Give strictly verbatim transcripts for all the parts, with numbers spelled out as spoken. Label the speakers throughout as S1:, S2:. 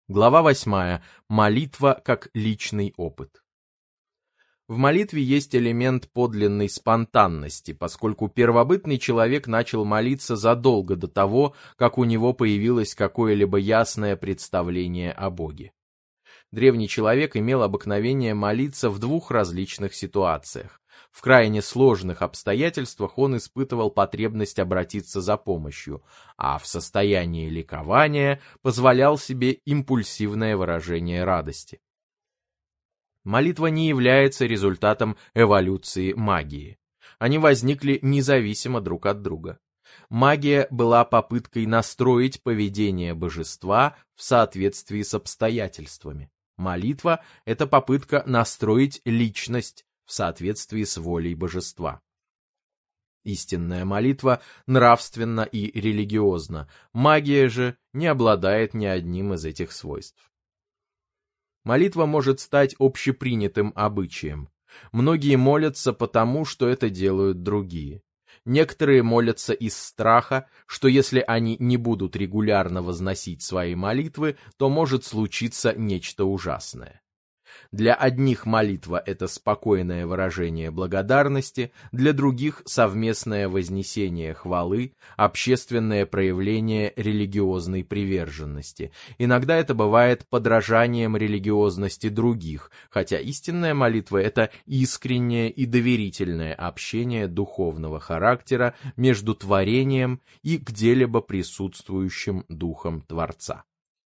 S1: Глава восьмая. Молитва как личный опыт. В молитве есть элемент подлинной спонтанности, поскольку первобытный человек начал молиться задолго до того, как у него появилось какое-либо ясное представление о Боге. Древний человек имел обыкновение молиться в двух различных ситуациях. В крайне сложных обстоятельствах он испытывал потребность обратиться за помощью, а в состоянии ликования позволял себе импульсивное выражение радости. Молитва не является результатом эволюции магии. Они возникли независимо друг от друга. Магия была попыткой настроить поведение божества в соответствии с обстоятельствами. Молитва – это попытка настроить личность в соответствии с волей божества. Истинная молитва нравственна и религиозна, магия же не обладает ни одним из этих свойств. Молитва может стать общепринятым обычаем. Многие молятся потому, что это делают другие. Некоторые молятся из страха, что если они не будут регулярно возносить свои молитвы, то может случиться нечто ужасное. Для одних молитва – это спокойное выражение благодарности, для других – совместное вознесение хвалы, общественное проявление религиозной приверженности. Иногда это бывает подражанием религиозности других, хотя истинная молитва – это искреннее и доверительное общение духовного характера между творением и где-либо присутствующим духом Творца.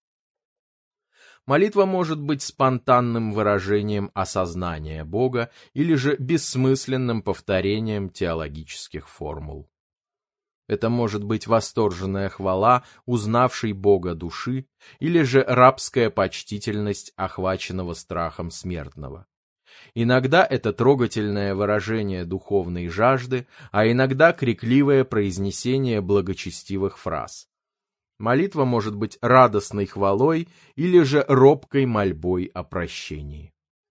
S1: Молитва может быть спонтанным выражением осознания Бога или же бессмысленным повторением теологических формул. Это может быть восторженная хвала узнавшей Бога души или же рабская почтительность охваченного страхом смертного. Иногда это трогательное выражение духовной жажды, а иногда крикливое произнесение благочестивых фраз. Молитва может быть радостной хвалой или же робкой мольбой о прощении.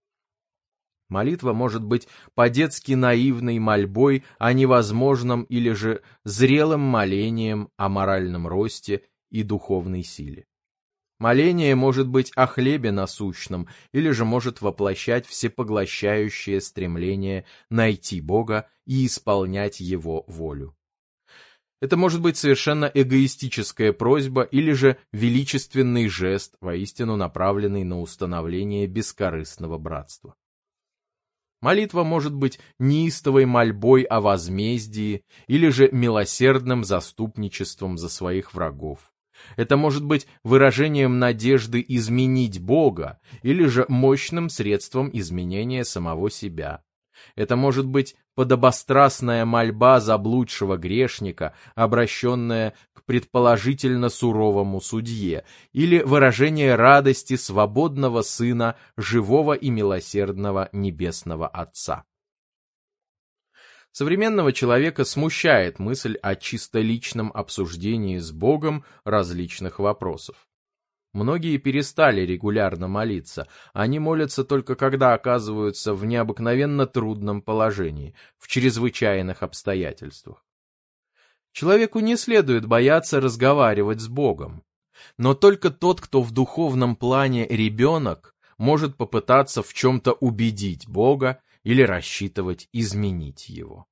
S1: Молитва может быть по-детски наивной мольбой о невозможном или же зрелым молением о моральном росте и духовной силе. Моление может быть о хлебе насущном или же может воплощать всепоглощающее стремление найти Бога и исполнять Его волю. Это может быть совершенно эгоистическая просьба или же величественный жест, воистину направленный на установление бескорыстного братства. Молитва может быть неистовой мольбой о возмездии или же милосердным заступничеством за своих врагов. Это может быть выражением надежды изменить Бога или же мощным средством изменения самого себя. Это может быть подобострастная мольба заблудшего грешника, обращенная к предположительно суровому судье, или выражение радости свободного сына живого и милосердного небесного Отца. Современного человека смущает мысль о чисто личном обсуждении с Богом различных вопросов. Многие перестали регулярно молиться, они молятся только когда оказываются в необыкновенно трудном положении, в чрезвычайных обстоятельствах. Человеку не следует бояться разговаривать с Богом, но только тот, кто в духовном плане ребенок, может попытаться в чем-то убедить Бога или рассчитывать изменить Его.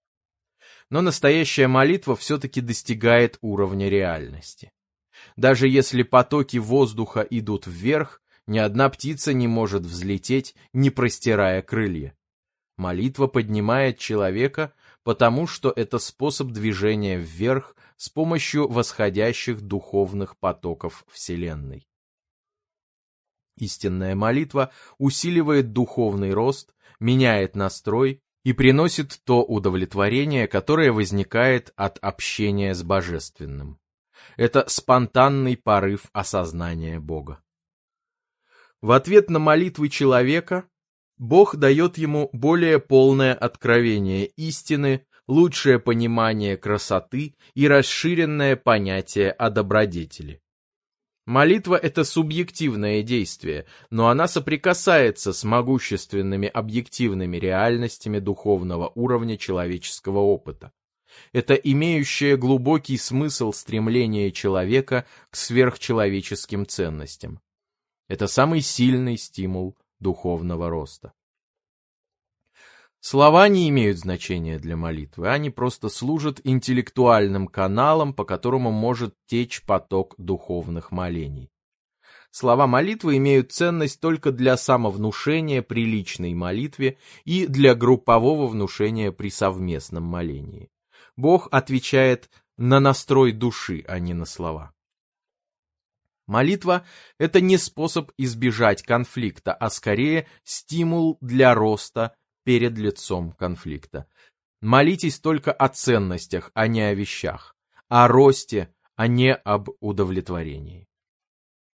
S1: Но настоящая молитва все-таки достигает уровня реальности. Даже если потоки воздуха идут вверх, ни одна птица не может взлететь, не простирая крылья. Молитва поднимает человека, потому что это способ движения вверх с помощью восходящих духовных потоков Вселенной. Истинная молитва усиливает духовный рост, меняет настрой и приносит то удовлетворение, которое возникает от общения с Божественным. Это спонтанный порыв осознания Бога. В ответ на молитвы человека Бог дает ему более полное откровение истины, лучшее понимание красоты и расширенное понятие о добродетели. Молитва – это субъективное действие, но она соприкасается с могущественными объективными реальностями духовного уровня человеческого опыта. Это имеющее глубокий смысл стремление человека к сверхчеловеческим ценностям. Это самый сильный стимул духовного роста. Слова не имеют значения для молитвы, они просто служат интеллектуальным каналом, по которому может течь поток духовных молений. Слова молитвы имеют ценность только для самовнушения при личной молитве и для группового внушения при совместном молении. Бог отвечает на настрой души, а не на слова. Молитва – это не способ избежать конфликта, а скорее стимул для роста перед лицом конфликта. Молитесь только о ценностях, а не о вещах, о росте, а не об удовлетворении.